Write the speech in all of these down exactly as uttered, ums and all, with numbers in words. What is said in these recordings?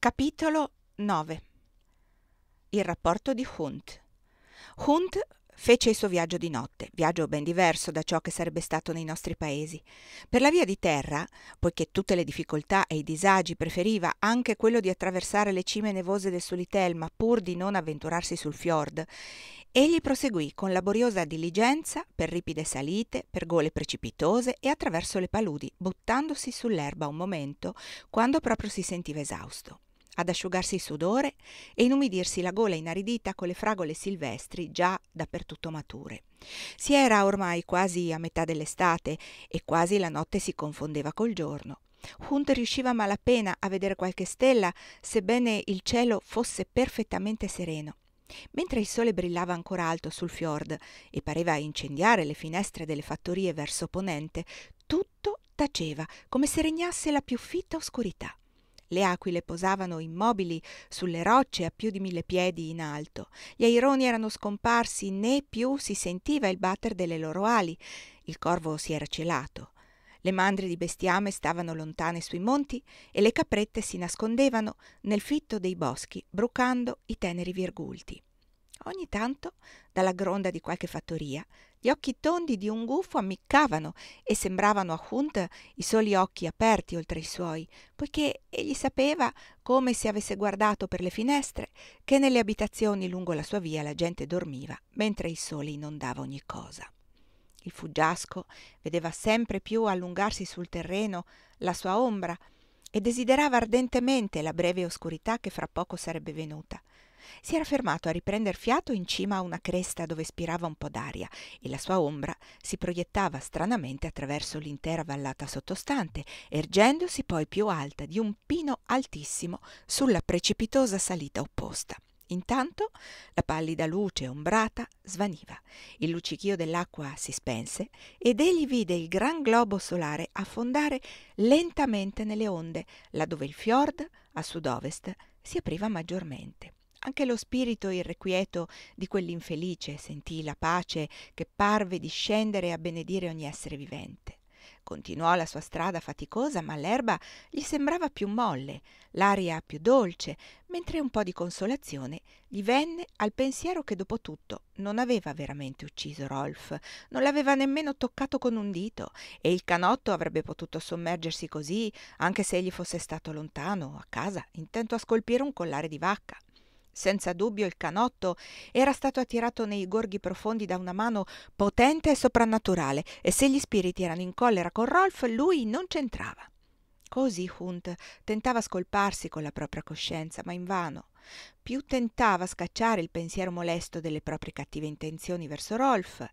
Capitolo nove. Il rapporto di Hunt. Hunt fece il suo viaggio di notte, viaggio ben diverso da ciò che sarebbe stato nei nostri paesi. Per la via di terra, poiché tutte le difficoltà e i disagi preferiva anche quello di attraversare le cime nevose del Sulitelma pur di non avventurarsi sul fiord, egli proseguì con laboriosa diligenza per ripide salite, per gole precipitose e attraverso le paludi, buttandosi sull'erba un momento quando proprio si sentiva esausto, ad asciugarsi il sudore e inumidirsi la gola inaridita con le fragole silvestri già dappertutto mature. Si era ormai quasi a metà dell'estate e quasi la notte si confondeva col giorno. Hunt riusciva a malapena a vedere qualche stella, sebbene il cielo fosse perfettamente sereno. Mentre il sole brillava ancora alto sul fiord e pareva incendiare le finestre delle fattorie verso ponente, tutto taceva come se regnasse la più fitta oscurità. Le aquile posavano immobili sulle rocce a più di mille piedi in alto. Gli aironi erano scomparsi, né più si sentiva il batter delle loro ali. Il corvo si era celato. Le mandrie di bestiame stavano lontane sui monti e le caprette si nascondevano nel fitto dei boschi, brucando i teneri virgulti. Ogni tanto, dalla gronda di qualche fattoria, gli occhi tondi di un gufo ammiccavano e sembravano a Hunt i soli occhi aperti oltre i suoi, poiché egli sapeva, come se avesse guardato per le finestre, che nelle abitazioni lungo la sua via la gente dormiva, mentre il sole inondava ogni cosa. Il fuggiasco vedeva sempre più allungarsi sul terreno la sua ombra e desiderava ardentemente la breve oscurità che fra poco sarebbe venuta. Si era fermato a riprender fiato in cima a una cresta dove spirava un po' d'aria e la sua ombra si proiettava stranamente attraverso l'intera vallata sottostante, ergendosi poi più alta di un pino altissimo sulla precipitosa salita opposta. Intanto la pallida luce ombrata svaniva, il luccichio dell'acqua si spense ed egli vide il gran globo solare affondare lentamente nelle onde, laddove il fiord a sud-ovest si apriva maggiormente. Anche lo spirito irrequieto di quell'infelice sentì la pace che parve discendere a benedire ogni essere vivente. Continuò la sua strada faticosa, ma l'erba gli sembrava più molle, l'aria più dolce, mentre un po' di consolazione gli venne al pensiero che dopo tutto non aveva veramente ucciso Rolf, non l'aveva nemmeno toccato con un dito, e il canotto avrebbe potuto sommergersi così anche se egli fosse stato lontano, a casa, intento a scolpire un collare di vacca. Senza dubbio il canotto era stato attirato nei gorghi profondi da una mano potente e soprannaturale, e se gli spiriti erano in collera con Rolf, lui non c'entrava. Così Hunt tentava scolparsi con la propria coscienza, ma invano. Più tentava scacciare il pensiero molesto delle proprie cattive intenzioni verso Rolf,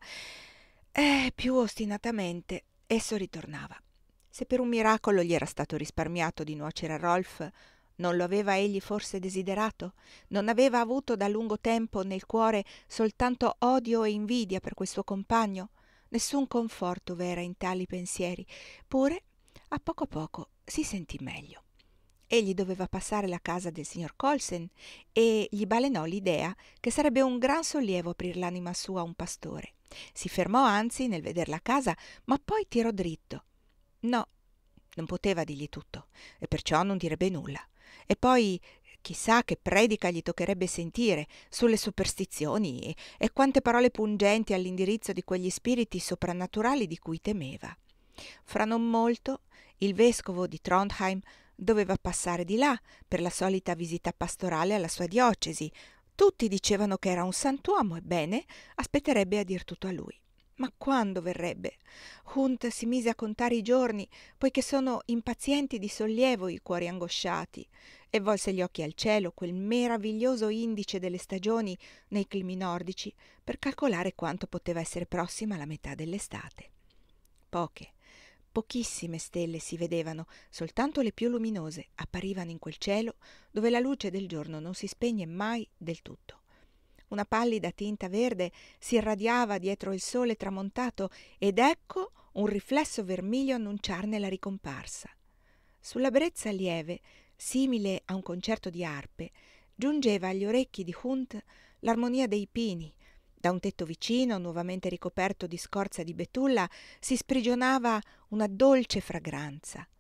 e più ostinatamente esso ritornava. Se per un miracolo gli era stato risparmiato di nuocere a Rolf, non lo aveva egli forse desiderato? Non aveva avuto da lungo tempo nel cuore soltanto odio e invidia per quel suo compagno? Nessun conforto v'era in tali pensieri, pure a poco a poco si sentì meglio. Egli doveva passare la casa del signor Colsen e gli balenò l'idea che sarebbe un gran sollievo aprir l'anima sua a un pastore. Si fermò anzi nel veder la casa, ma poi tirò dritto. No, non poteva dirgli tutto, e perciò non direbbe nulla. E poi chissà che predica gli toccherebbe sentire sulle superstizioni e, e quante parole pungenti all'indirizzo di quegli spiriti soprannaturali di cui temeva. Fra non molto il vescovo di Trondheim doveva passare di là per la solita visita pastorale alla sua diocesi. Tutti dicevano che era un sant'uomo, ebbene aspetterebbe a dir tutto a lui. Ma quando verrebbe? Hunt si mise a contare i giorni, poiché sono impazienti di sollievo i cuori angosciati, e volse gli occhi al cielo, quel meraviglioso indice delle stagioni nei climi nordici, per calcolare quanto poteva essere prossima la metà dell'estate. Poche, pochissime stelle si vedevano, soltanto le più luminose apparivano in quel cielo dove la luce del giorno non si spegne mai del tutto. Una pallida tinta verde si irradiava dietro il sole tramontato ed ecco un riflesso vermiglio annunciarne la ricomparsa. Sulla brezza lieve, simile a un concerto di arpe, giungeva agli orecchi di Hunt l'armonia dei pini. Da un tetto vicino, nuovamente ricoperto di scorza di betulla, si sprigionava una dolce fragranza.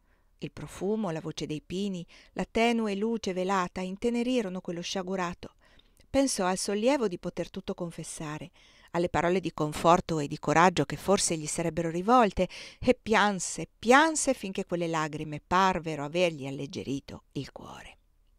Il profumo, la voce dei pini, la tenue luce velata intenerirono quello sciagurato. Pensò al sollievo di poter tutto confessare, alle parole di conforto e di coraggio che forse gli sarebbero rivolte, e pianse, pianse finché quelle lagrime parvero avergli alleggerito il cuore.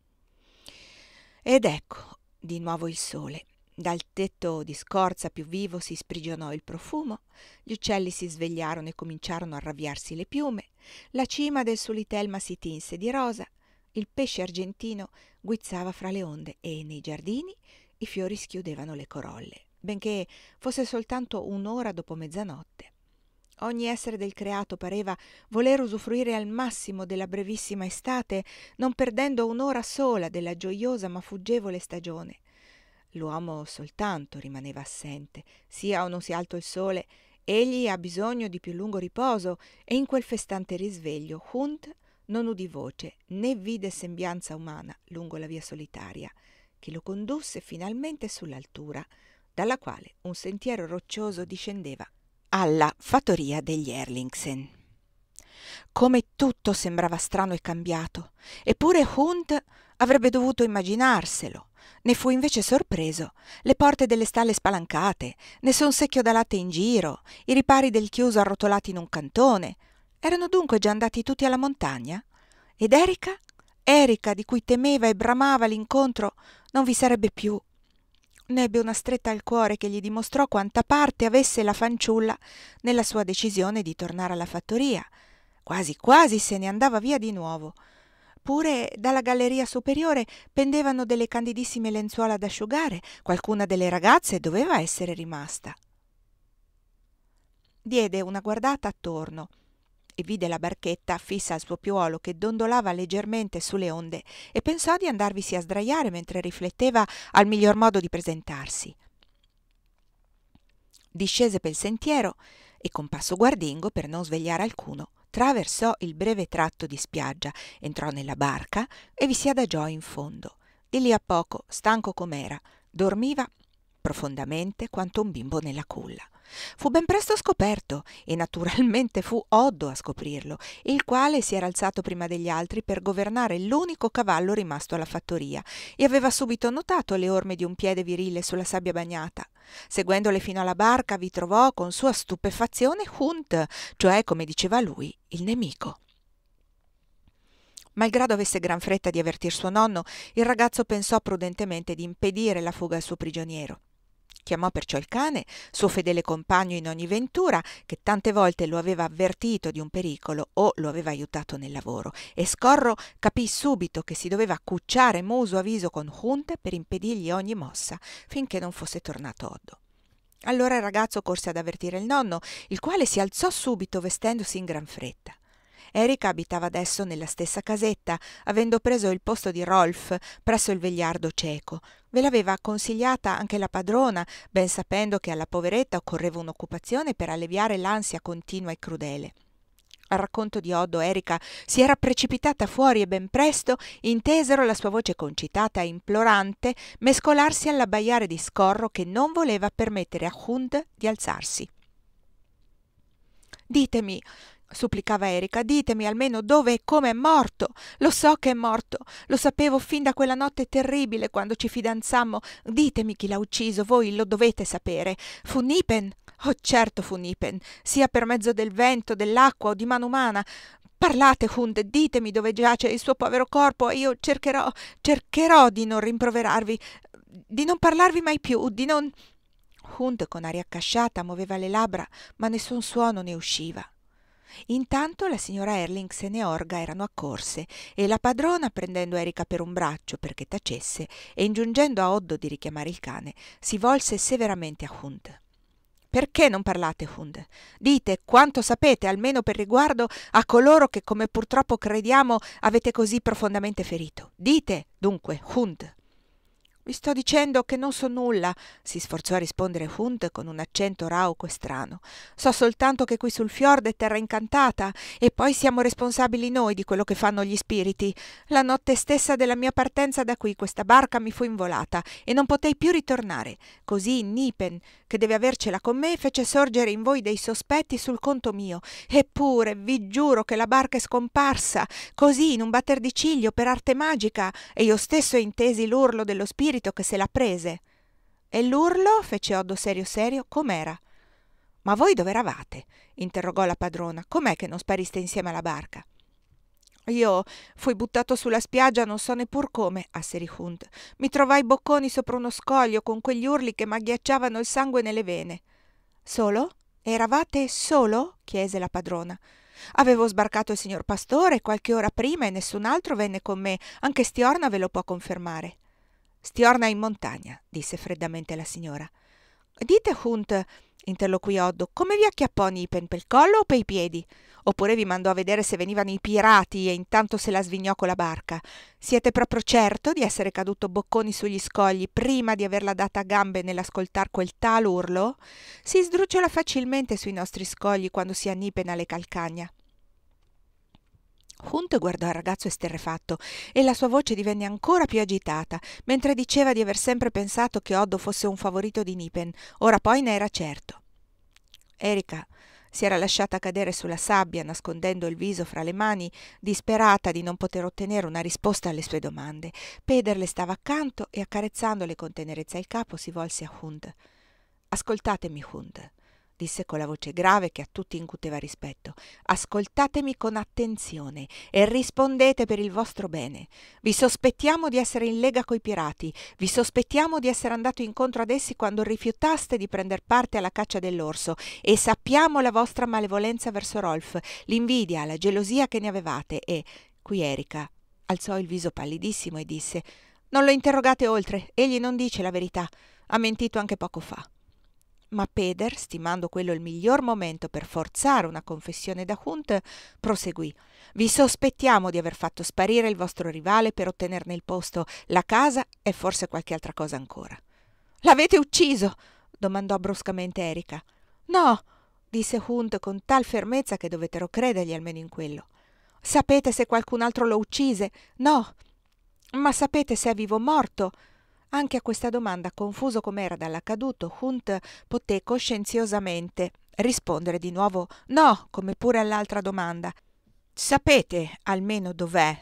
Ed ecco di nuovo il sole. Dal tetto di scorza più vivo si sprigionò il profumo, gli uccelli si svegliarono e cominciarono a ravviarsi le piume, la cima del solitelma si tinse di rosa, il pesce argentino guizzava fra le onde e nei giardini i fiori schiudevano le corolle, benché fosse soltanto un'ora dopo mezzanotte. Ogni essere del creato pareva voler usufruire al massimo della brevissima estate, non perdendo un'ora sola della gioiosa ma fuggevole stagione. L'uomo soltanto rimaneva assente, sia o non sia alto il sole, egli ha bisogno di più lungo riposo, e in quel festante risveglio Hunt non udì voce né vide sembianza umana lungo la via solitaria, che lo condusse finalmente sull'altura, dalla quale un sentiero roccioso discendeva alla fattoria degli Erlingsen. Come tutto sembrava strano e cambiato, eppure Hunt avrebbe dovuto immaginarselo. Ne fu invece sorpreso. Le porte delle stalle spalancate, nessun secchio da latte in giro, i ripari del chiuso arrotolati in un cantone. Erano dunque già andati tutti alla montagna? Ed Erika? Erika, di cui temeva e bramava l'incontro, non vi sarebbe più. Ne ebbe una stretta al cuore che gli dimostrò quanta parte avesse la fanciulla nella sua decisione di tornare alla fattoria. Quasi quasi se ne andava via di nuovo. Pure dalla galleria superiore pendevano delle candidissime lenzuola da asciugare, qualcuna delle ragazze doveva essere rimasta. Diede una guardata attorno e vide la barchetta fissa al suo piuolo che dondolava leggermente sulle onde, e pensò di andarvisi a sdraiare mentre rifletteva al miglior modo di presentarsi. Discese pel sentiero e con passo guardingo, per non svegliare alcuno, traversò il breve tratto di spiaggia, entrò nella barca e vi si adagiò in fondo. Di lì a poco, stanco com'era, dormiva profondamente quanto un bimbo nella culla. Fu ben presto scoperto, e naturalmente fu Oddo a scoprirlo, il quale si era alzato prima degli altri per governare l'unico cavallo rimasto alla fattoria, e aveva subito notato le orme di un piede virile sulla sabbia bagnata. Seguendole fino alla barca vi trovò con sua stupefazione Hunt, cioè, come diceva lui, il nemico. Malgrado avesse gran fretta di avvertir suo nonno, il ragazzo pensò prudentemente di impedire la fuga al suo prigioniero. Chiamò perciò il cane, suo fedele compagno in ogni ventura, che tante volte lo aveva avvertito di un pericolo o lo aveva aiutato nel lavoro, e Scorro capì subito che si doveva accucciare muso a viso con Hunt per impedirgli ogni mossa finché non fosse tornato Oddo. Allora il ragazzo corse ad avvertire il nonno, il quale si alzò subito vestendosi in gran fretta. Erika abitava adesso nella stessa casetta, avendo preso il posto di Rolf presso il vegliardo cieco. Ve l'aveva consigliata anche la padrona, ben sapendo che alla poveretta occorreva un'occupazione per alleviare l'ansia continua e crudele. Al racconto di Oddo, Erika si era precipitata fuori e ben presto intesero la sua voce concitata e implorante mescolarsi all'abbaiare di Scorro, che non voleva permettere a Hunt di alzarsi. «Ditemi», supplicava Erika, «ditemi almeno dove e come è morto. Lo so che è morto, lo sapevo fin da quella notte terribile quando ci fidanzammo. Ditemi chi l'ha ucciso, voi lo dovete sapere. Fu Nipen? Oh, certo fu Nipen, sia per mezzo del vento, dell'acqua o di mano umana. Parlate, Hunt, ditemi dove giace il suo povero corpo, e io cercherò, cercherò di non rimproverarvi, di non parlarvi mai più, di non...» Hunt con aria accasciata muoveva le labbra, ma nessun suono ne usciva. Intanto la signora Erlingsen e Orga erano accorse, e la padrona, prendendo Erika per un braccio perché tacesse e ingiungendo a Oddo di richiamare il cane, si volse severamente a Hunt. «Perché non parlate, Hunt? Dite quanto sapete, almeno per riguardo a coloro che, come purtroppo crediamo, avete così profondamente ferito. Dite, dunque, Hunt!» «Vi sto dicendo che non so nulla», si sforzò a rispondere Hunt con un accento rauco e strano. «So soltanto che qui sul fiordo è terra incantata, e poi siamo responsabili noi di quello che fanno gli spiriti. La notte stessa della mia partenza da qui questa barca mi fu involata e non potei più ritornare. Così Nipen, che che deve avercela con me fece sorgere in voi dei sospetti sul conto mio. Eppure vi giuro che la barca è scomparsa, così in un batter di ciglio, per arte magica, e io stesso intesi l'urlo dello spirito che se la prese». «E l'urlo?» fece Oddo serio serio. «Com'era?» «Ma voi dove eravate?» interrogò la padrona. «Com'è che non spariste insieme alla barca?» «Io fui buttato sulla spiaggia non so neppur come», asserì Hunt. «Mi trovai bocconi sopra uno scoglio con quegli urli che m'agghiacciavano il sangue nelle vene». «Solo? Eravate solo?» chiese la padrona. «Avevo sbarcato il signor Pastore qualche ora prima e nessun altro venne con me. Anche Stiorna ve lo può confermare». «Stiorna è in montagna», disse freddamente la signora. «Dite, Hunt», interloquì Oddo, «come vi acchiappò Nipen, pel collo o pei piedi? Oppure vi mandò a vedere se venivano i pirati e intanto se la svignò con la barca? Siete proprio certo di essere caduto bocconi sugli scogli prima di averla data a gambe nell'ascoltar quel tal urlo? Si sdrucciola facilmente sui nostri scogli quando si annipena le calcagna». Hunt guardò il ragazzo esterrefatto e la sua voce divenne ancora più agitata, mentre diceva di aver sempre pensato che Oddo fosse un favorito di Nipen. Ora poi ne era certo. Erika si era lasciata cadere sulla sabbia, nascondendo il viso fra le mani, disperata di non poter ottenere una risposta alle sue domande. Peder le stava accanto e, accarezzandole con tenerezza il capo, si volse a Hunt. «Ascoltatemi, Hunt», disse con la voce grave che a tutti incuteva rispetto. «Ascoltatemi con attenzione e rispondete per il vostro bene. Vi sospettiamo di essere in lega coi pirati, vi sospettiamo di essere andato incontro ad essi quando rifiutaste di prender parte alla caccia dell'orso e sappiamo la vostra malevolenza verso Rolf, l'invidia, la gelosia che ne avevate e...» Qui Erika alzò il viso pallidissimo e disse: «Non lo interrogate oltre, egli non dice la verità, ha mentito anche poco fa». Ma Peder, stimando quello il miglior momento per forzare una confessione da Hunt, proseguì: «Vi sospettiamo di aver fatto sparire il vostro rivale per ottenerne il posto, la casa e forse qualche altra cosa ancora». «L'avete ucciso?» domandò bruscamente Erika. «No», disse Hunt con tal fermezza che dovettero credergli almeno in quello. «Sapete se qualcun altro lo uccise?» «No». «Ma sapete se è vivo o morto?» Anche a questa domanda, confuso com'era dall'accaduto, Hunt poté coscienziosamente rispondere di nuovo no, come pure all'altra domanda. «Sapete almeno dov'è?»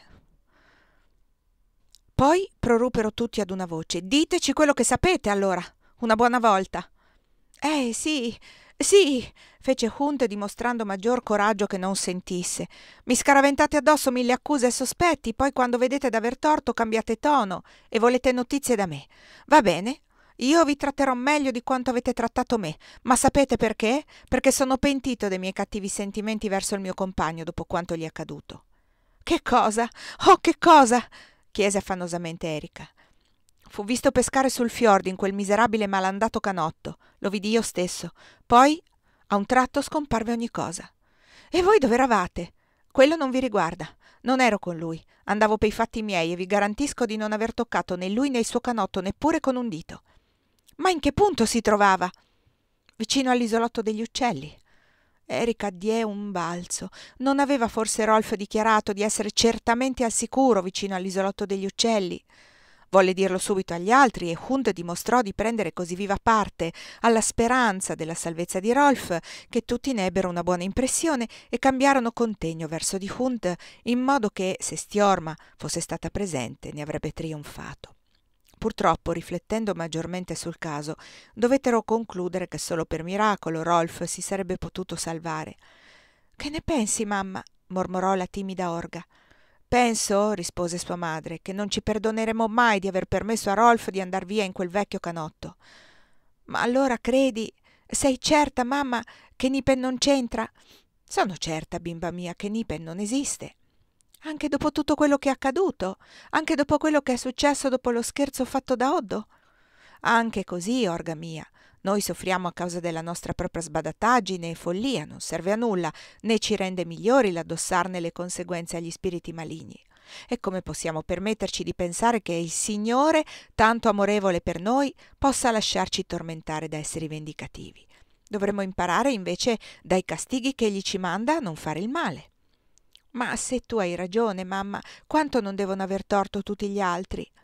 Poi proruppero tutti ad una voce: «Diteci quello che sapete, allora, una buona volta!» «Eh, sì, sì», fece Hunt dimostrando maggior coraggio che non sentisse. «Mi scaraventate addosso mille accuse e sospetti, poi quando vedete d'aver torto cambiate tono e volete notizie da me. Va bene, io vi tratterò meglio di quanto avete trattato me, ma sapete perché? Perché sono pentito dei miei cattivi sentimenti verso il mio compagno dopo quanto gli è accaduto». «Che cosa? Oh, che cosa?» chiese affannosamente Erika. «Fu visto pescare sul fiordo in quel miserabile malandato canotto, lo vidi io stesso. Poi, a un tratto, scomparve ogni cosa. E voi dove eravate? Quello non vi riguarda. Non ero con lui. Andavo pei fatti miei e vi garantisco di non aver toccato né lui né il suo canotto, neppure con un dito». «Ma in che punto si trovava?» «Vicino all'isolotto degli uccelli». Erika diè un balzo. Non aveva forse Rolf dichiarato di essere certamente al sicuro vicino all'isolotto degli uccelli? Volle dirlo subito agli altri e Hunt dimostrò di prendere così viva parte alla speranza della salvezza di Rolf che tutti ne ebbero una buona impressione e cambiarono contegno verso di Hunt, in modo che, se Stiorma fosse stata presente, ne avrebbe trionfato. Purtroppo, riflettendo maggiormente sul caso, dovettero concludere che solo per miracolo Rolf si sarebbe potuto salvare. «Che ne pensi, mamma?» mormorò la timida Orga. «Penso», rispose sua madre, «che non ci perdoneremo mai di aver permesso a Rolf di andar via in quel vecchio canotto». «Ma allora credi, sei certa, mamma, che Nipen non c'entra?» «Sono certa, bimba mia, che Nipen non esiste». «Anche dopo tutto quello che è accaduto? Anche dopo quello che è successo dopo lo scherzo fatto da Oddo?» «Anche così, Orga mia. Noi soffriamo a causa della nostra propria sbadataggine e follia, non serve a nulla, né ci rende migliori l'addossarne le conseguenze agli spiriti maligni. E come possiamo permetterci di pensare che il Signore, tanto amorevole per noi, possa lasciarci tormentare da esseri vendicativi? Dovremmo imparare invece dai castighi che egli ci manda a non fare il male». «Ma se tu hai ragione, mamma, quanto non devono aver torto tutti gli altri?»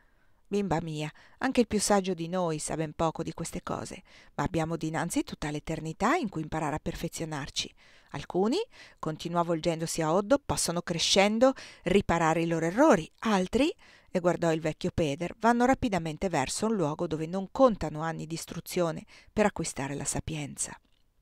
Bimba mia, anche il più saggio di noi sa ben poco di queste cose, ma abbiamo dinanzi tutta l'eternità in cui imparare a perfezionarci. Alcuni, continuò volgendosi a Oddo, possono crescendo riparare i loro errori, altri, e guardò il vecchio Peder, vanno rapidamente verso un luogo dove non contano anni di istruzione per acquistare la sapienza.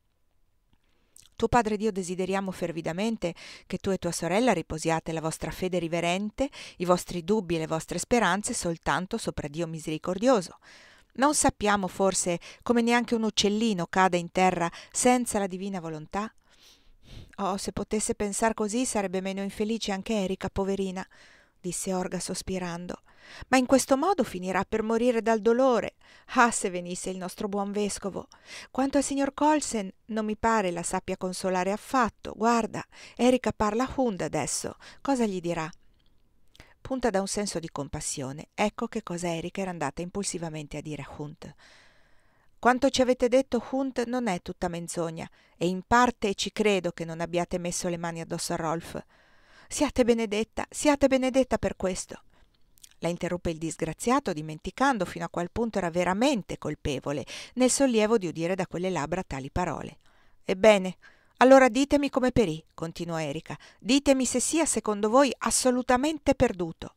Tuo padre ed io desideriamo fervidamente che tu e tua sorella riposiate la vostra fede riverente, i vostri dubbi e le vostre speranze soltanto sopra Dio misericordioso. Non sappiamo forse come neanche un uccellino cada in terra senza la divina volontà? Oh, se potesse pensar così sarebbe meno infelice anche Erika, poverina, disse Orga sospirando. Ma in questo modo finirà per morire dal dolore. Ah, se venisse il nostro buon vescovo! Quanto al signor Colsen, non mi pare la sappia consolare affatto. Guarda, Erika parla a Hund adesso. Cosa gli dirà? Punta da un senso di compassione. Ecco che cosa Erika era andata impulsivamente a dire a Hund. Quanto ci avete detto, Hund, non è tutta menzogna, e in parte ci credo che non abbiate messo le mani addosso a Rolf. Siate benedetta, siate benedetta per questo. La interruppe il disgraziato, dimenticando fino a qual punto era veramente colpevole nel sollievo di udire da quelle labbra tali parole. Ebbene, allora ditemi come perì, continuò Erika. Ditemi se sia, secondo voi, assolutamente perduto.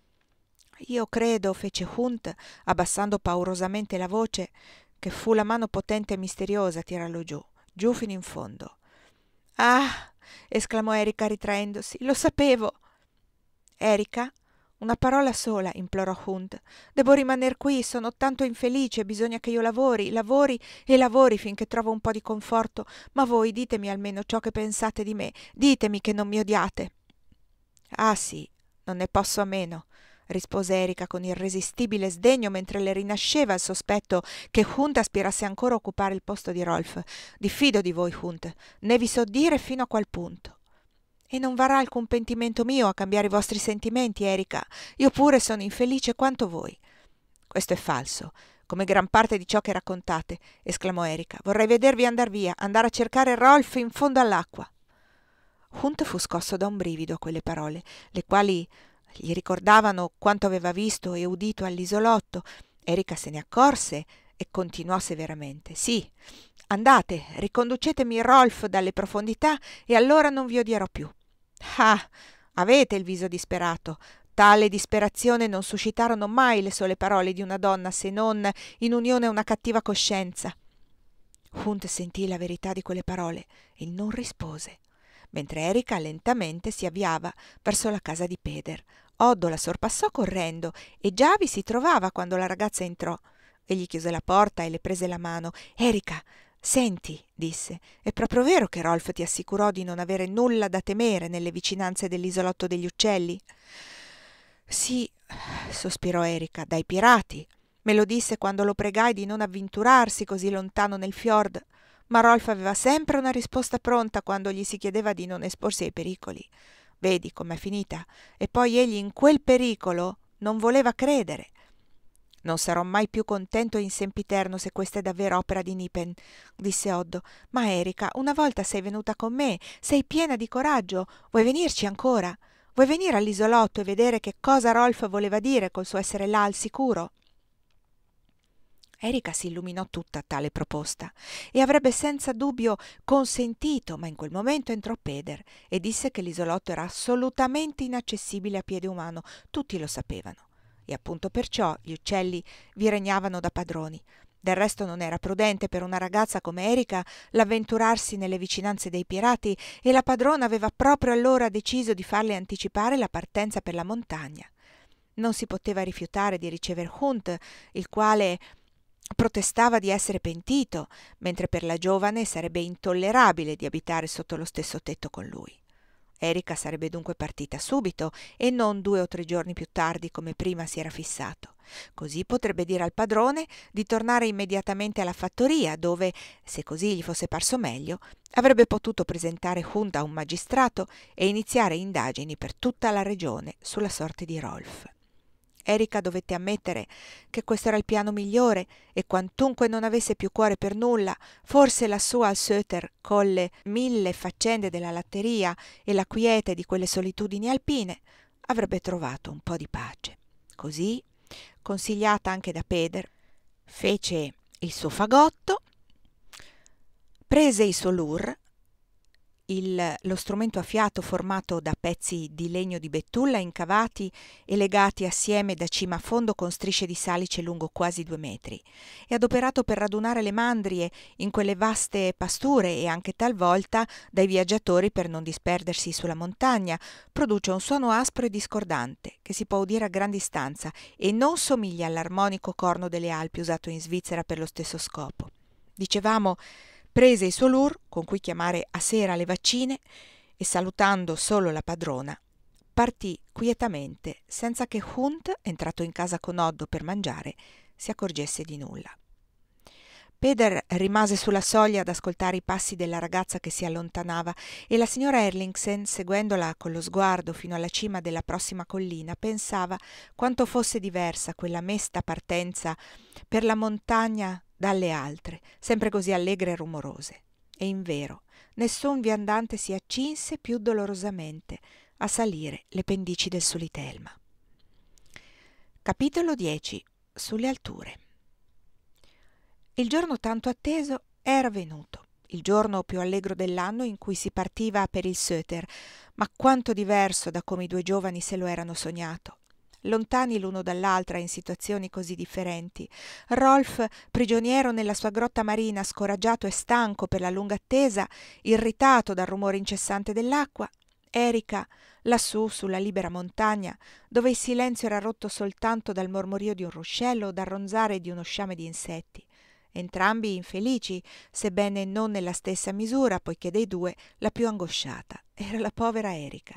Io credo, fece Hund, abbassando paurosamente la voce, che fu la mano potente e misteriosa a tirarlo giù, giù fino in fondo. Ah! Esclamò Erika ritraendosi. Lo sapevo! Erika? Una parola sola, implorò Hund. Devo rimaner qui, sono tanto infelice, bisogna che io lavori, lavori e lavori finché trovo un po' di conforto, ma voi ditemi almeno ciò che pensate di me, ditemi che non mi odiate. Ah sì, non ne posso a meno, rispose Erika con irresistibile sdegno mentre le rinasceva il sospetto che Hund aspirasse ancora a occupare il posto di Rolf. Diffido di voi, Hund, ne vi so dire fino a qual punto. E non varrà alcun pentimento mio a cambiare i vostri sentimenti, Erika. Io pure sono infelice quanto voi. Questo è falso, come gran parte di ciò che raccontate, esclamò Erika. Vorrei vedervi andar via, andare a cercare Rolf in fondo all'acqua. Hund fu scosso da un brivido a quelle parole, le quali gli ricordavano quanto aveva visto e udito all'isolotto. Erika se ne accorse e continuò severamente. Sì, andate, riconducetemi Rolf dalle profondità e allora non vi odierò più. Ah, avete il viso disperato. Tale disperazione non suscitarono mai le sole parole di una donna se non in unione a una cattiva coscienza. Hund sentì la verità di quelle parole e non rispose, mentre Erika lentamente si avviava verso la casa di Peder. Oddo la sorpassò correndo e già vi si trovava quando la ragazza entrò. Egli chiuse la porta e le prese la mano. Erika, senti, disse, è proprio vero che Rolf ti assicurò di non avere nulla da temere nelle vicinanze dell'isolotto degli uccelli? Sì, sospirò Erika, dai pirati. Me lo disse quando lo pregai di non avventurarsi così lontano nel fiord, ma Rolf aveva sempre una risposta pronta quando gli si chiedeva di non esporsi ai pericoli. Vedi com'è finita? E poi egli in quel pericolo non voleva credere. Non sarò mai più contento in sempiterno se questa è davvero opera di Nipen, disse Oddo. Ma Erika, una volta sei venuta con me, sei piena di coraggio, vuoi venirci ancora? Vuoi venire all'isolotto e vedere che cosa Rolf voleva dire col suo essere là al sicuro? Erika si illuminò tutta a tale proposta e avrebbe senza dubbio consentito, ma in quel momento entrò Peder e disse che l'isolotto era assolutamente inaccessibile a piede umano. Tutti lo sapevano. E appunto perciò gli uccelli vi regnavano da padroni. Del resto non era prudente per una ragazza come Erika l'avventurarsi nelle vicinanze dei pirati e la padrona aveva proprio allora deciso di farle anticipare la partenza per la montagna. Non si poteva rifiutare di ricever Hund, il quale protestava di essere pentito, mentre per la giovane sarebbe intollerabile di abitare sotto lo stesso tetto con lui. Erika sarebbe dunque partita subito e non due o tre giorni più tardi come prima si era fissato. Così potrebbe dire al padrone di tornare immediatamente alla fattoria dove, se così gli fosse parso meglio, avrebbe potuto presentare Hund a un magistrato e iniziare indagini per tutta la regione sulla sorte di Rolf. Erika dovette ammettere che questo era il piano migliore e quantunque non avesse più cuore per nulla, forse lassù al Söter, colle mille faccende della latteria e la quiete di quelle solitudini alpine, avrebbe trovato un po' di pace. Così, consigliata anche da Peder, fece il suo fagotto, prese il suo lur, il, lo strumento a fiato formato da pezzi di legno di betulla incavati e legati assieme da cima a fondo con strisce di salice lungo quasi due metri, e adoperato per radunare le mandrie in quelle vaste pasture e anche talvolta dai viaggiatori per non disperdersi sulla montagna, produce un suono aspro e discordante che si può udire a gran distanza e non somiglia all'armonico corno delle Alpi usato in Svizzera per lo stesso scopo. Dicevamo, prese il suo lur con cui chiamare a sera le vaccine e, salutando solo la padrona, partì quietamente senza che Hunt, entrato in casa con Oddo per mangiare, si accorgesse di nulla. Peder rimase sulla soglia ad ascoltare i passi della ragazza che si allontanava e la signora Erlingsen, seguendola con lo sguardo fino alla cima della prossima collina, pensava quanto fosse diversa quella mesta partenza per la montagna dalle altre, sempre così allegre e rumorose. E invero, nessun viandante si accinse più dolorosamente a salire le pendici del Sulitelma. Capitolo dieci. Sulle alture. Il giorno tanto atteso era venuto, il giorno più allegro dell'anno in cui si partiva per il Söter, ma quanto diverso da come i due giovani se lo erano sognato. Lontani l'uno dall'altra in situazioni così differenti. Rolf, prigioniero nella sua grotta marina, scoraggiato e stanco per la lunga attesa, irritato dal rumore incessante dell'acqua. Erika, lassù sulla libera montagna, dove il silenzio era rotto soltanto dal mormorio di un ruscello o dal ronzare di uno sciame di insetti. Entrambi infelici, sebbene non nella stessa misura, poiché dei due la più angosciata era la povera Erika.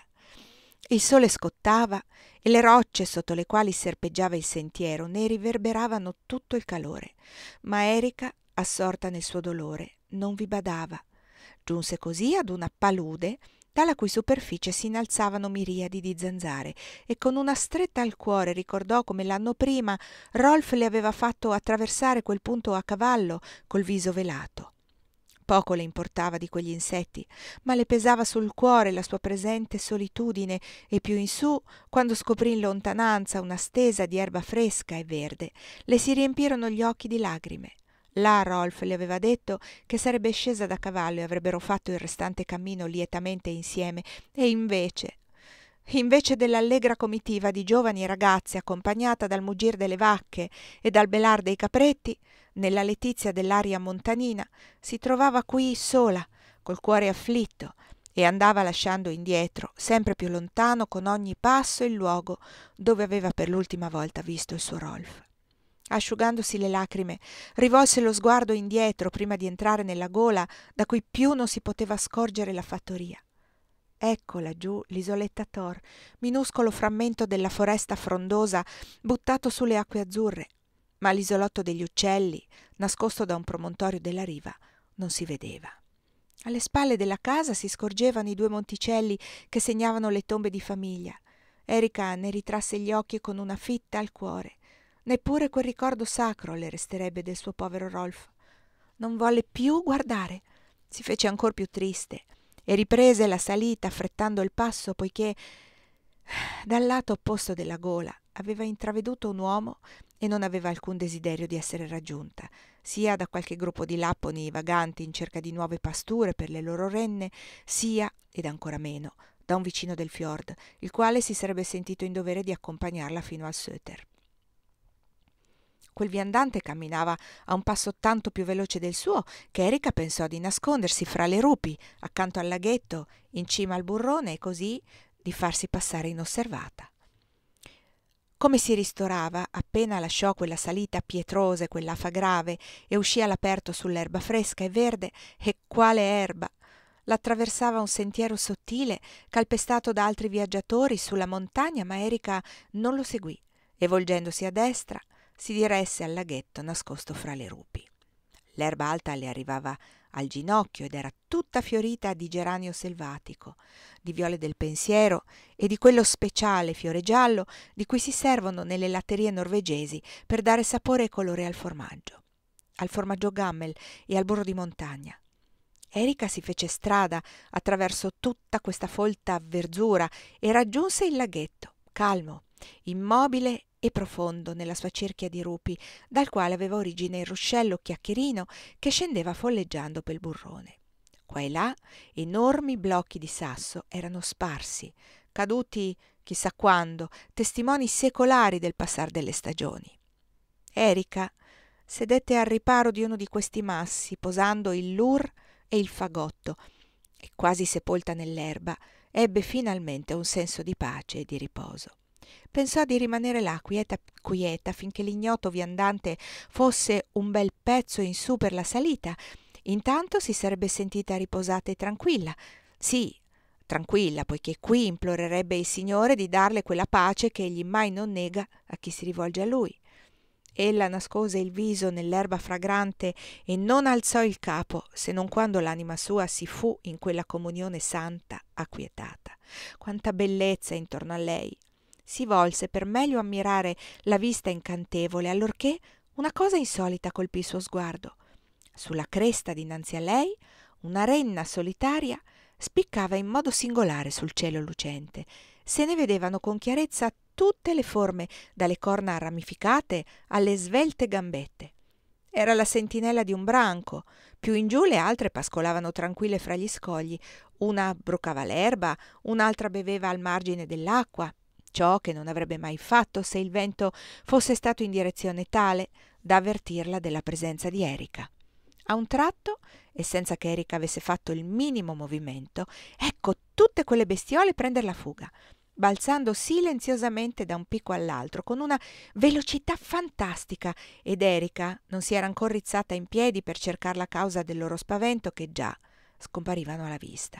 Il sole scottava e le rocce sotto le quali serpeggiava il sentiero ne riverberavano tutto il calore, ma Erika, assorta nel suo dolore, non vi badava. Giunse così ad una palude dalla cui superficie si innalzavano miriadi di zanzare e con una stretta al cuore ricordò come l'anno prima Rolf le aveva fatto attraversare quel punto a cavallo col viso velato. Poco le importava di quegli insetti, ma le pesava sul cuore la sua presente solitudine e più in su, quando scoprì in lontananza una stesa di erba fresca e verde, le si riempirono gli occhi di lagrime. Là Rolf le aveva detto che sarebbe scesa da cavallo e avrebbero fatto il restante cammino lietamente insieme, e invece... Invece dell'allegra comitiva di giovani e ragazze accompagnata dal muggir delle vacche e dal belar dei capretti, nella letizia dell'aria montanina, si trovava qui sola, col cuore afflitto, e andava lasciando indietro, sempre più lontano con ogni passo, il luogo dove aveva per l'ultima volta visto il suo Rolf. Asciugandosi le lacrime, rivolse lo sguardo indietro prima di entrare nella gola da cui più non si poteva scorgere la fattoria. Ecco laggiù l'isoletta Thor, minuscolo frammento della foresta frondosa buttato sulle acque azzurre, ma l'isolotto degli uccelli, nascosto da un promontorio della riva, non si vedeva. Alle spalle della casa si scorgevano i due monticelli che segnavano le tombe di famiglia. Erika ne ritrasse gli occhi con una fitta al cuore. Neppure quel ricordo sacro le resterebbe del suo povero Rolf. Non volle più guardare, si fece ancor più triste e riprese la salita affrettando il passo, poiché dal lato opposto della gola aveva intraveduto un uomo e non aveva alcun desiderio di essere raggiunta, sia da qualche gruppo di lapponi vaganti in cerca di nuove pasture per le loro renne, sia, ed ancora meno, da un vicino del fiord, il quale si sarebbe sentito in dovere di accompagnarla fino al Söter. Quel viandante camminava a un passo tanto più veloce del suo che Erika pensò di nascondersi fra le rupi, accanto al laghetto, in cima al burrone, e così di farsi passare inosservata. Come si ristorava, appena lasciò quella salita pietrosa e quell'afa grave e uscì all'aperto sull'erba fresca e verde, e quale erba! L'attraversava un sentiero sottile, calpestato da altri viaggiatori sulla montagna, ma Erika non lo seguì e, volgendosi a destra, si diresse al laghetto nascosto fra le rupi. L'erba alta le arrivava al ginocchio ed era tutta fiorita di geranio selvatico, di viole del pensiero e di quello speciale fiore giallo di cui si servono nelle latterie norvegesi per dare sapore e colore al formaggio, al formaggio gammel e al burro di montagna. Erika si fece strada attraverso tutta questa folta verzura e raggiunse il laghetto, calmo, immobile e profondo nella sua cerchia di rupi, dal quale aveva origine il ruscello chiacchierino che scendeva folleggiando pel burrone. Qua e là enormi blocchi di sasso erano sparsi, caduti chissà quando, testimoni secolari del passar delle stagioni. Erika sedette al riparo di uno di questi massi, posando il lur e il fagotto, e quasi sepolta nell'erba ebbe finalmente un senso di pace e di riposo. Pensò di rimanere là quieta quieta finché l'ignoto viandante fosse un bel pezzo in su per la salita. Intanto si sarebbe sentita riposata e tranquilla. Sì, tranquilla, poiché qui implorerebbe il Signore di darle quella pace che egli mai non nega a chi si rivolge a Lui. Ella nascose il viso nell'erba fragrante e non alzò il capo, se non quando l'anima sua si fu in quella comunione santa acquietata. Quanta bellezza intorno a lei! Si volse per meglio ammirare la vista incantevole, allorché una cosa insolita colpì il suo sguardo. Sulla cresta dinanzi a lei una renna solitaria spiccava in modo singolare sul cielo lucente. Se ne vedevano con chiarezza tutte le forme, dalle corna ramificate alle svelte gambette. Era la sentinella di un branco. Più in giù le altre pascolavano tranquille fra gli scogli. Una brucava l'erba, un'altra beveva al margine dell'acqua, ciò che non avrebbe mai fatto se il vento fosse stato in direzione tale da avvertirla della presenza di Erika. A un tratto, e senza che Erika avesse fatto il minimo movimento, ecco tutte quelle bestiole prender la fuga, balzando silenziosamente da un picco all'altro con una velocità fantastica, ed Erika non si era ancora rizzata in piedi per cercar la causa del loro spavento, che già scomparivano alla vista.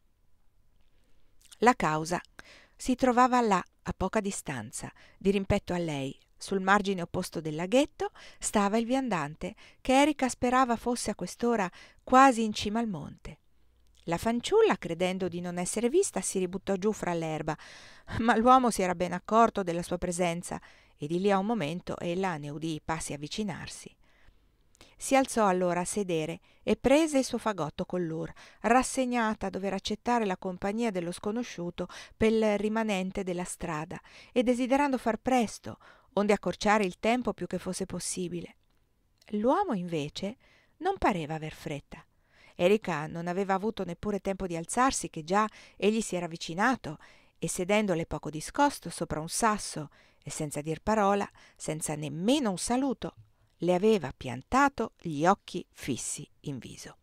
La causa si trovava là, a poca distanza, dirimpetto a lei. Sul margine opposto del laghetto stava il viandante, che Erika sperava fosse a quest'ora quasi in cima al monte. La fanciulla, credendo di non essere vista, si ributtò giù fra l'erba, ma l'uomo si era ben accorto della sua presenza e di lì a un momento ella ne udì i passi avvicinarsi. Si alzò allora a sedere e prese il suo fagotto col lur, rassegnata a dover accettare la compagnia dello sconosciuto per il rimanente della strada e desiderando far presto, onde accorciare il tempo più che fosse possibile. L'uomo invece non pareva aver fretta. Erika non aveva avuto neppure tempo di alzarsi che già egli si era avvicinato e, sedendole poco discosto sopra un sasso e senza dir parola, senza nemmeno un saluto, le aveva piantato gli occhi fissi in viso.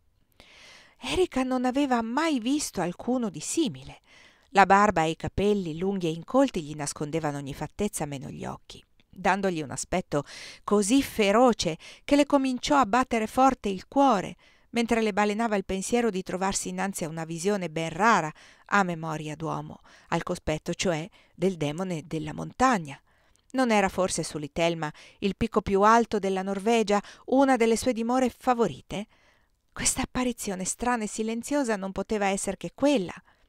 Erika non aveva mai visto alcuno di simile. La barba e i capelli lunghi e incolti gli nascondevano ogni fattezza meno gli occhi, dandogli un aspetto così feroce che le cominciò a battere forte il cuore, mentre le balenava il pensiero di trovarsi innanzi a una visione ben rara a memoria d'uomo, al cospetto cioè del demone della montagna. Non era forse Sulitelma, il picco più alto della Norvegia, una delle sue dimore favorite? Questa apparizione strana e silenziosa non poteva essere che quella.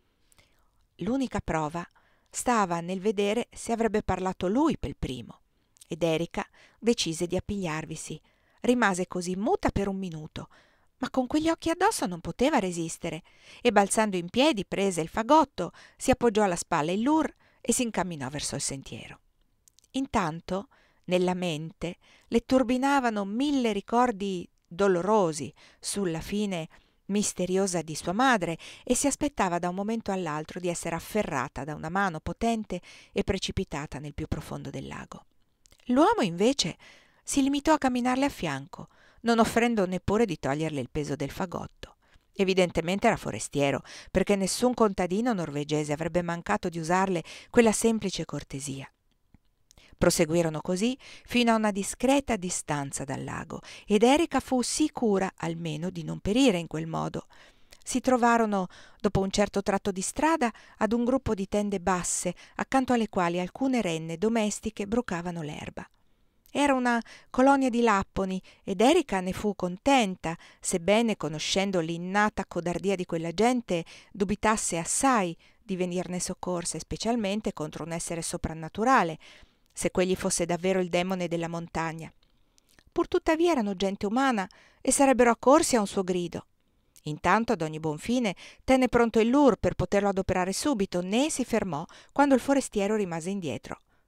L'unica prova stava nel vedere se avrebbe parlato lui per primo, ed Erika decise di appigliarvisi. Rimase così muta per un minuto, ma con quegli occhi addosso non poteva resistere, e balzando in piedi prese il fagotto, si appoggiò alla spalla il lur e si incamminò verso il sentiero. Intanto nella mente le turbinavano mille ricordi dolorosi sulla fine misteriosa di sua madre e si aspettava da un momento all'altro di essere afferrata da una mano potente e precipitata nel più profondo del lago. L'uomo invece si limitò a camminarle a fianco, non offrendo neppure di toglierle il peso del fagotto. Evidentemente era forestiero, perché nessun contadino norvegese avrebbe mancato di usarle quella semplice cortesia. Proseguirono così fino a una discreta distanza dal lago, ed Erika fu sicura almeno di non perire in quel modo. Si trovarono, dopo un certo tratto di strada, ad un gruppo di tende basse, accanto alle quali alcune renne domestiche brucavano l'erba. Era una colonia di lapponi ed Erika ne fu contenta, sebbene, conoscendo l'innata codardia di quella gente, dubitasse assai di venirne soccorse, specialmente contro un essere soprannaturale, se quegli fosse davvero il demone della montagna. Pur tuttavia erano gente umana e sarebbero accorsi a un suo grido. Intanto ad ogni buon fine tenne pronto il lur per poterlo adoperare subito, né si fermò quando il forestiero rimase indietro,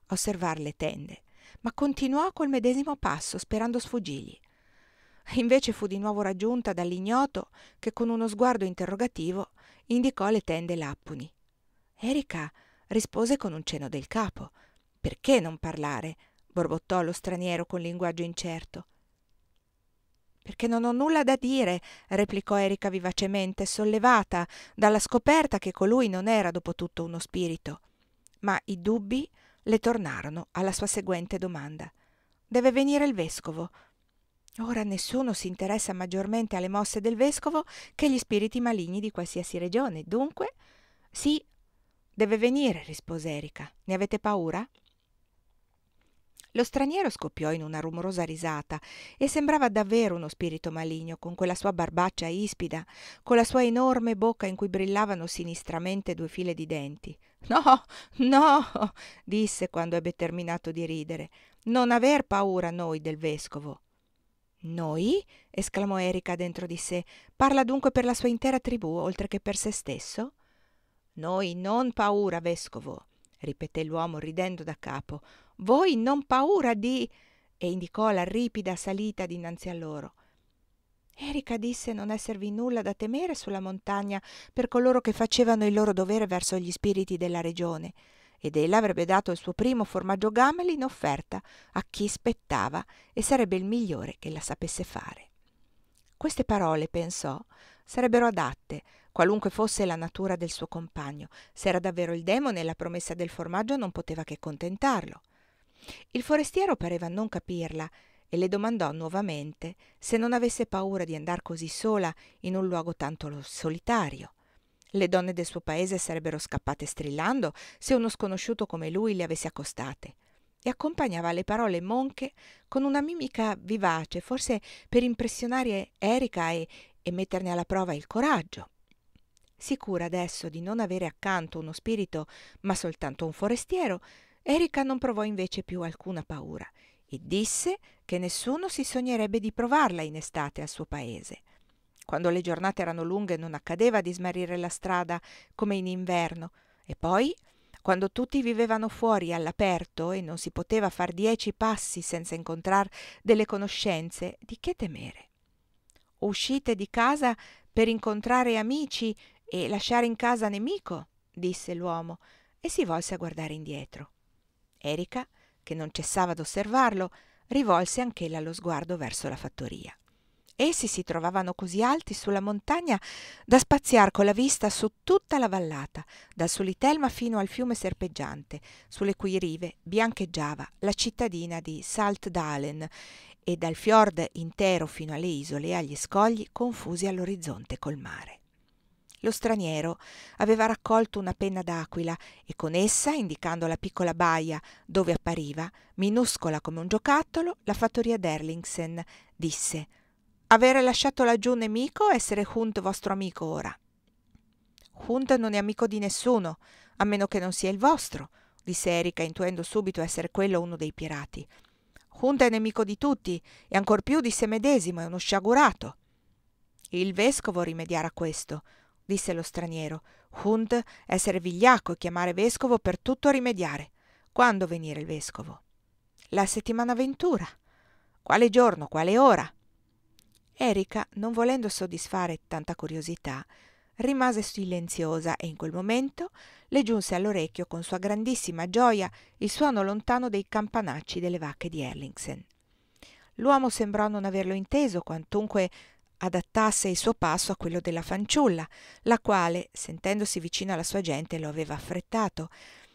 a osservar le tende, ma continuò col medesimo passo, sperando sfuggirgli. Invece fu di nuovo raggiunta dall'ignoto che con uno sguardo interrogativo indicò le tende lappuni. Erika rispose con un cenno del capo. «Perché non parlare?» borbottò lo straniero con linguaggio incerto. «Perché non ho nulla da dire», replicò Erika vivacemente, sollevata dalla scoperta che colui non era dopo tutto uno spirito. Ma i dubbi le tornarono alla sua seguente domanda. «Deve venire il vescovo». Ora nessuno si interessa maggiormente alle mosse del vescovo che gli spiriti maligni di qualsiasi regione. Dunque, sì, deve venire, rispose Erika. Ne avete paura? Lo straniero scoppiò in una rumorosa risata e sembrava davvero uno spirito maligno, con quella sua barbaccia ispida, con la sua enorme bocca in cui brillavano sinistramente due file di denti. «No, no!» disse quando ebbe terminato di ridere. «Non aver paura noi del vescovo». «Noi?» esclamò Erika dentro di sé. «Parla dunque per la sua intera tribù, oltre che per se stesso?» «Noi non paura, vescovo», ripeté l'uomo ridendo da capo. «Voi non paura di...» e indicò la ripida salita dinanzi a loro. Erika disse non esservi nulla da temere sulla montagna per coloro che facevano il loro dovere verso gli spiriti della regione, ed ella avrebbe dato il suo primo formaggio gamel in offerta a chi spettava e sarebbe il migliore che la sapesse fare. Queste parole, pensò, sarebbero adatte, qualunque fosse la natura del suo compagno. Se era davvero il demone, la promessa del formaggio non poteva che contentarlo. Il forestiero pareva non capirla e le domandò nuovamente se non avesse paura di andar così sola in un luogo tanto solitario. Le donne del suo paese sarebbero scappate strillando se uno sconosciuto come lui le avesse accostate, e accompagnava le parole monche con una mimica vivace, forse per impressionare Erika e, e metterne alla prova il coraggio. Sicura adesso di non avere accanto uno spirito, ma soltanto un forestiero, Erika non provò invece più alcuna paura e disse che nessuno si sognerebbe di provarla in estate al suo paese. Quando le giornate erano lunghe non accadeva di smarrire la strada come in inverno, e poi, quando tutti vivevano fuori all'aperto e non si poteva far dieci passi senza incontrar delle conoscenze, di che temere? «Uscite di casa per incontrare amici e lasciare in casa nemico», disse l'uomo, e si volse a guardare indietro. Erika, che non cessava d'osservarlo, rivolse anch'ella lo sguardo verso la fattoria. Essi si trovavano così alti sulla montagna da spaziar con la vista su tutta la vallata, dal Solitelma fino al fiume serpeggiante, sulle cui rive biancheggiava la cittadina di Saltdalen, e dal fiord intero fino alle isole e agli scogli confusi all'orizzonte col mare. Lo straniero aveva raccolto una penna d'aquila e con essa, indicando la piccola baia dove appariva, minuscola come un giocattolo, la fattoria d'Erlingsen, disse: «Avere lasciato laggiù un nemico, essere Hund vostro amico ora». «Hund non è amico di nessuno, a meno che non sia il vostro», disse Erika, intuendo subito essere quello uno dei pirati. «Hund è nemico di tutti, e ancor più di se medesimo, è uno sciagurato». «Il vescovo rimediare a questo», disse lo straniero. «Hund essere vigliacco e chiamare vescovo per tutto rimediare. Quando venire il vescovo?» «La settimana ventura». «Quale giorno, quale ora?» Erika, non volendo soddisfare tanta curiosità, rimase silenziosa e in quel momento le giunse all'orecchio con sua grandissima gioia il suono lontano dei campanacci delle vacche di Erlingsen. L'uomo sembrò non averlo inteso, quantunque adattasse il suo passo a quello della fanciulla, la quale, sentendosi vicino alla sua gente, lo aveva affrettato.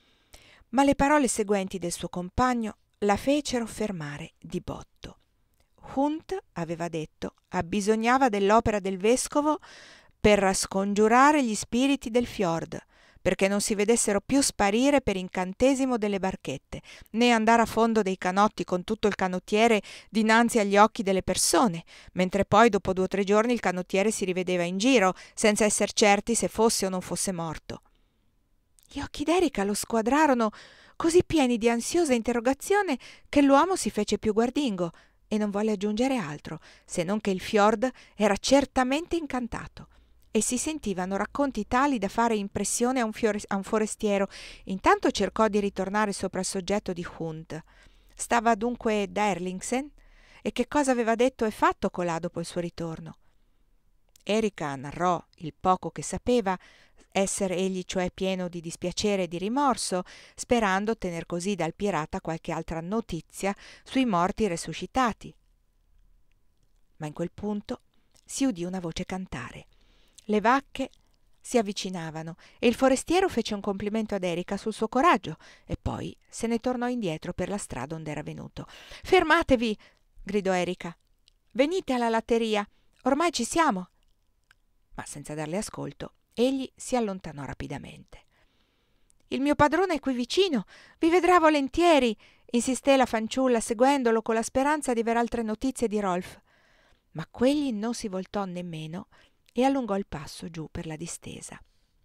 Ma le parole seguenti del suo compagno la fecero fermare di botto. Hund, aveva detto, abbisognava dell'opera del vescovo per scongiurare gli spiriti del fiord, perché non si vedessero più sparire per incantesimo delle barchette, né andare a fondo dei canotti con tutto il canottiere dinanzi agli occhi delle persone, mentre poi dopo due o tre giorni il canottiere si rivedeva in giro, senza esser certi se fosse o non fosse morto. Gli occhi d'Erika lo squadrarono così pieni di ansiosa interrogazione che l'uomo si fece più guardingo e non volle aggiungere altro, se non che il fiord era certamente incantato. e si sentivano racconti tali da fare impressione a un, fiore, a un forestiero. Intanto cercò di ritornare sopra il soggetto di Hund. Stava dunque da Erlingsen? E che cosa aveva detto e fatto colà dopo il suo ritorno? Erika narrò il poco che sapeva, essere egli cioè pieno di dispiacere e di rimorso, sperando ottener così dal pirata qualche altra notizia sui morti resuscitati. Ma in quel punto si udì una voce cantare. Le vacche si avvicinavano e il forestiero fece un complimento ad Erika sul suo coraggio e poi se ne tornò indietro per la strada onde era venuto. «Fermatevi!» gridò Erika. «Venite alla latteria, ormai ci siamo!» Ma senza darle ascolto, egli si allontanò rapidamente. «Il mio padrone è qui vicino, vi vedrà volentieri!» insisté la fanciulla seguendolo con la speranza di aver altre notizie di Rolf. Ma quegli non si voltò nemmeno e allungò il passo giù per la distesa.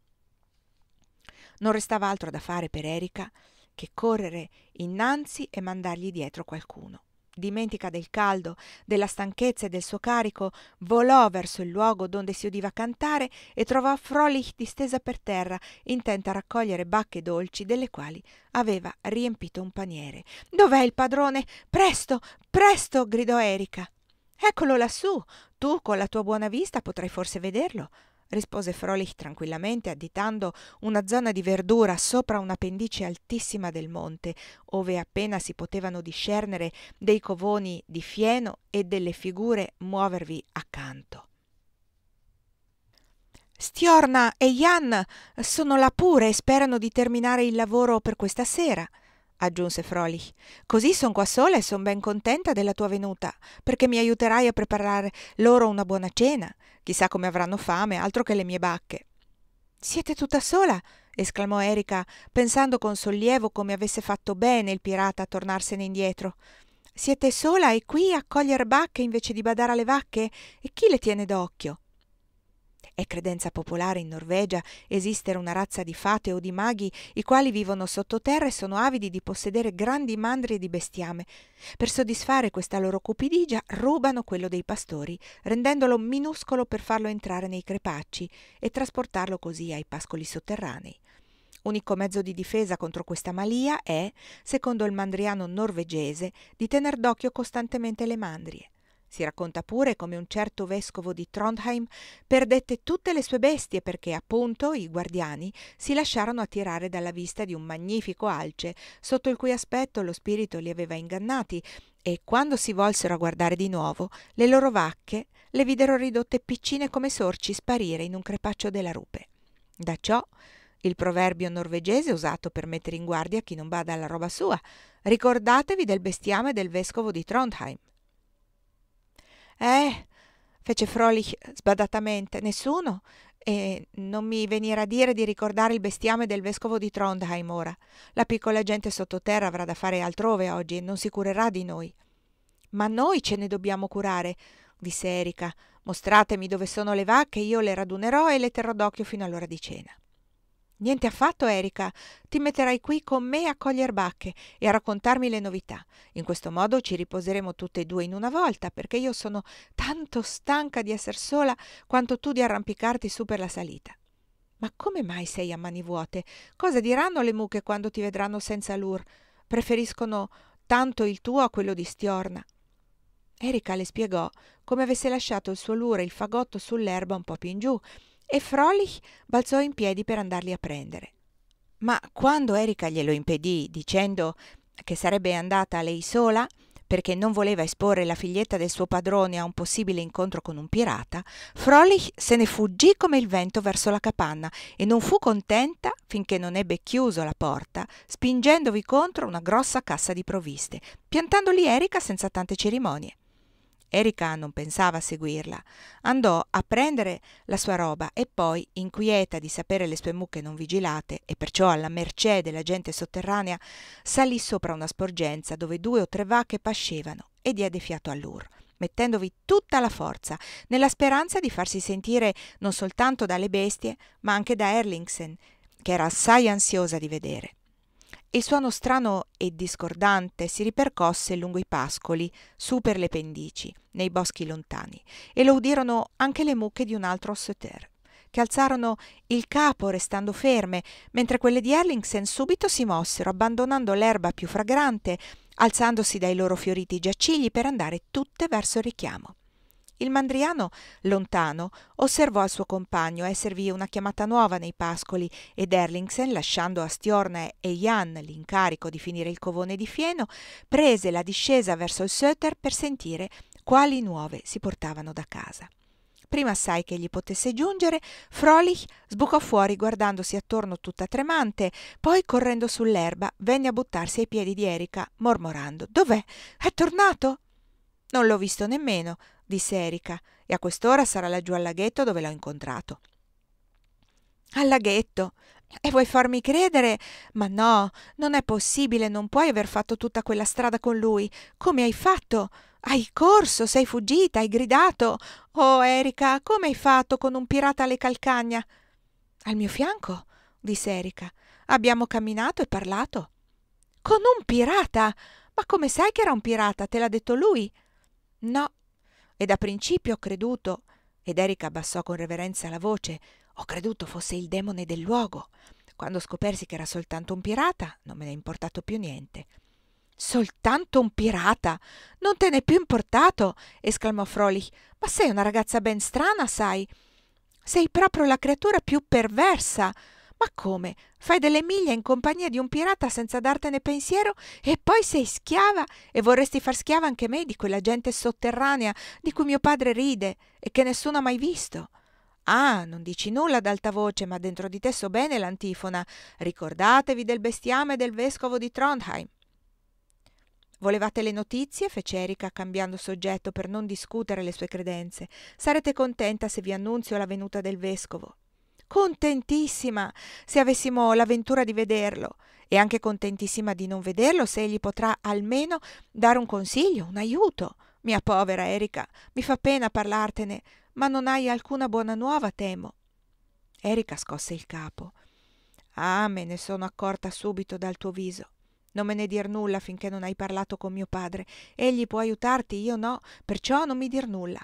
Non restava altro da fare per Erika che correre innanzi e mandargli dietro qualcuno. Dimentica del caldo, della stanchezza e del suo carico, volò verso il luogo donde si udiva cantare e trovò Fröhlich distesa per terra, intenta a raccogliere bacche dolci, delle quali aveva riempito un paniere. «Dov'è il padrone? Presto, presto!» gridò Erika. «Eccolo lassù, tu con la tua buona vista potrai forse vederlo», rispose Fröhlich tranquillamente, additando una zona di verdura sopra una pendice altissima del monte, ove appena si potevano discernere dei covoni di fieno e delle figure muovervi accanto. «Stiorna e Jan sono là pure e sperano di terminare il lavoro per questa sera», aggiunse Fröhlich. «Così son qua sola e son ben contenta della tua venuta, perché mi aiuterai a preparare loro una buona cena. Chissà come avranno fame, altro che le mie bacche». «Siete tutta sola?» esclamò Erika, pensando con sollievo come avesse fatto bene il pirata a tornarsene indietro. «Siete sola e qui a coglier bacche invece di badare alle vacche? E chi le tiene d'occhio?» È credenza popolare in Norvegia esistere una razza di fate o di maghi i quali vivono sottoterra e sono avidi di possedere grandi mandrie di bestiame. Per soddisfare questa loro cupidigia rubano quello dei pastori, rendendolo minuscolo per farlo entrare nei crepacci e trasportarlo così ai pascoli sotterranei. Unico mezzo di difesa contro questa malia è, secondo il mandriano norvegese, di tener d'occhio costantemente le mandrie. Si racconta pure come un certo vescovo di Trondheim perdette tutte le sue bestie perché, appunto, i guardiani si lasciarono attirare dalla vista di un magnifico alce, sotto il cui aspetto lo spirito li aveva ingannati, e quando si volsero a guardare di nuovo, le loro vacche le videro ridotte piccine come sorci sparire in un crepaccio della rupe. Da ciò il proverbio norvegese usato per mettere in guardia chi non bada alla roba sua: «Ricordatevi del bestiame del vescovo di Trondheim». «Eh», fece Fröhlich sbadatamente, «nessuno? E non mi venire a dire di ricordare il bestiame del vescovo di Trondheim ora. La piccola gente sottoterra avrà da fare altrove oggi e non si curerà di noi». «Ma noi ce ne dobbiamo curare», disse Erika. «Mostratemi dove sono le vacche, io le radunerò e le terrò d'occhio fino all'ora di cena». «Niente affatto, Erika, ti metterai qui con me a coglier bacche e a raccontarmi le novità. In questo modo ci riposeremo tutte e due in una volta, perché io sono tanto stanca di esser sola quanto tu di arrampicarti su per la salita». «Ma come mai sei a mani vuote? Cosa diranno le mucche quando ti vedranno senza lur? Preferiscono tanto il tuo a quello di Stiorna». Erika le spiegò come avesse lasciato il suo lure e il fagotto sull'erba un po' più in giù, e Fröhlich balzò in piedi per andarli a prendere. Ma quando Erika glielo impedì, dicendo che sarebbe andata lei sola, perché non voleva esporre la figlietta del suo padrone a un possibile incontro con un pirata, Fröhlich se ne fuggì come il vento verso la capanna e non fu contenta finché non ebbe chiuso la porta, spingendovi contro una grossa cassa di provviste, piantando lì Erika senza tante cerimonie. Erika non pensava a seguirla. Andò a prendere la sua roba e poi, inquieta di sapere le sue mucche non vigilate e perciò alla mercé della gente sotterranea, salì sopra una sporgenza dove due o tre vacche pascevano e diede fiato all'ur, mettendovi tutta la forza, nella speranza di farsi sentire non soltanto dalle bestie, ma anche da Erlingsen, che era assai ansiosa di vedere. Il suono strano e discordante si ripercosse lungo i pascoli, su per le pendici, nei boschi lontani, e lo udirono anche le mucche di un altro osseter. che alzarono il capo restando ferme, mentre quelle di Erlingsen subito si mossero, abbandonando l'erba più fragrante, alzandosi dai loro fioriti giaccigli per andare tutte verso il richiamo. Il mandriano, lontano, osservò al suo compagno esservi una chiamata nuova nei pascoli ed Erlingsen, lasciando a Stiorna e Jan l'incarico di finire il covone di fieno, prese la discesa verso il Söter per sentire quali nuove si portavano da casa. Prima assai che egli potesse giungere, Frölich sbucò fuori guardandosi attorno tutta tremante, poi correndo sull'erba venne a buttarsi ai piedi di Erika, mormorando: «Dov'è? È tornato?» «Non l'ho visto nemmeno», disse Erika, «e a quest'ora sarà laggiù al laghetto dove l'ho incontrato». «Al laghetto? E vuoi farmi credere? Ma no, non è possibile, non puoi aver fatto tutta quella strada con lui. Come hai fatto? Hai corso, sei fuggita, hai gridato. Oh, Erika, come hai fatto con un pirata alle calcagna?» «Al mio fianco», disse Erika. «Abbiamo camminato e parlato». «Con un pirata? Ma come sai che era un pirata? Te l'ha detto lui?» «No, e da principio ho creduto», ed Erika abbassò con reverenza la voce, «ho creduto fosse il demone del luogo. Quando scopersi che era soltanto un pirata, non me ne è importato più niente». «Soltanto un pirata? Non te n'è più importato?» esclamò Frölich. «Ma sei una ragazza ben strana, sai. Sei proprio la creatura più perversa. Ma come? Fai delle miglia in compagnia di un pirata senza dartene pensiero e poi sei schiava e vorresti far schiava anche me di quella gente sotterranea di cui mio padre ride e che nessuno ha mai visto. Ah, non dici nulla ad alta voce, ma dentro di te so bene l'antifona. Ricordatevi del bestiame del vescovo di Trondheim». «Volevate le notizie?» fece Erika, cambiando soggetto per non discutere le sue credenze. «Sarete contenta se vi annunzio la venuta del vescovo». «Contentissima se avessimo la ventura di vederlo, e anche contentissima di non vederlo se egli potrà almeno dare un consiglio, un aiuto. Mia povera Erika, mi fa pena parlartene, ma non hai alcuna buona nuova, temo». Erika scosse il capo. «Ah, me ne sono accorta subito dal tuo viso. Non me ne dir nulla finché non hai parlato con mio padre. Egli può aiutarti, io no, perciò non mi dir nulla».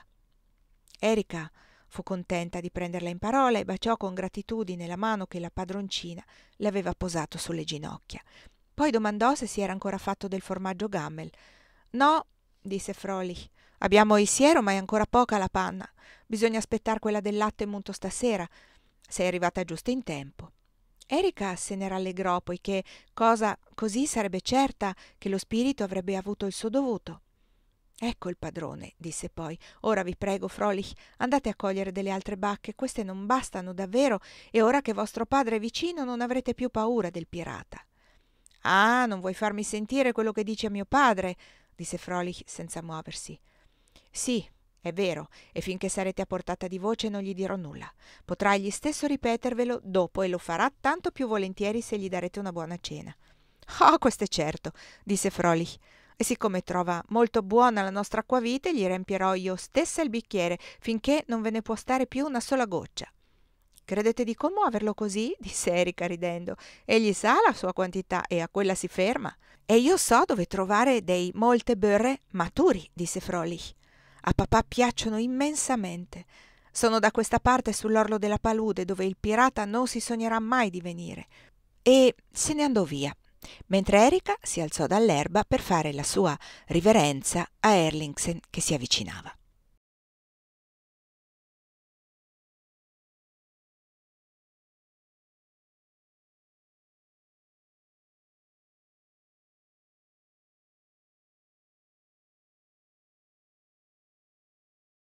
Erika fu contenta di prenderla in parola e baciò con gratitudine la mano che la padroncina le aveva posato sulle ginocchia. Poi domandò se si era ancora fatto del formaggio Gammel. «No», disse Frölich, «abbiamo il siero, ma è ancora poca la panna. Bisogna aspettar quella del latte munto stasera. Sei arrivata giusto in tempo». Erika se ne rallegrò, poiché cosa così sarebbe certa che lo spirito avrebbe avuto il suo dovuto. «Ecco il padrone», disse poi. «Ora vi prego, Frölich, andate a cogliere delle altre bacche. Queste non bastano davvero, e ora che vostro padre è vicino non avrete più paura del pirata». «Ah, non vuoi farmi sentire quello che dice mio padre?» disse Frölich senza muoversi. «Sì, è vero, e finché sarete a portata di voce non gli dirò nulla. Potrà egli stesso ripetervelo dopo e lo farà tanto più volentieri se gli darete una buona cena». «Oh, questo è certo», disse Frölich. «E siccome trova molto buona la nostra acquavite, gli riempierò io stessa il bicchiere finché non ve ne può stare più una sola goccia». «Credete di commuoverlo così?» disse Erika ridendo. «Egli sa la sua quantità e a quella si ferma». «E io so dove trovare dei molte börre maturi», disse Frölich. «A papà piacciono immensamente. Sono da questa parte sull'orlo della palude dove il pirata non si sognerà mai di venire». E se ne andò via, mentre Erika si alzò dall'erba per fare la sua riverenza a Erlingsen che si avvicinava.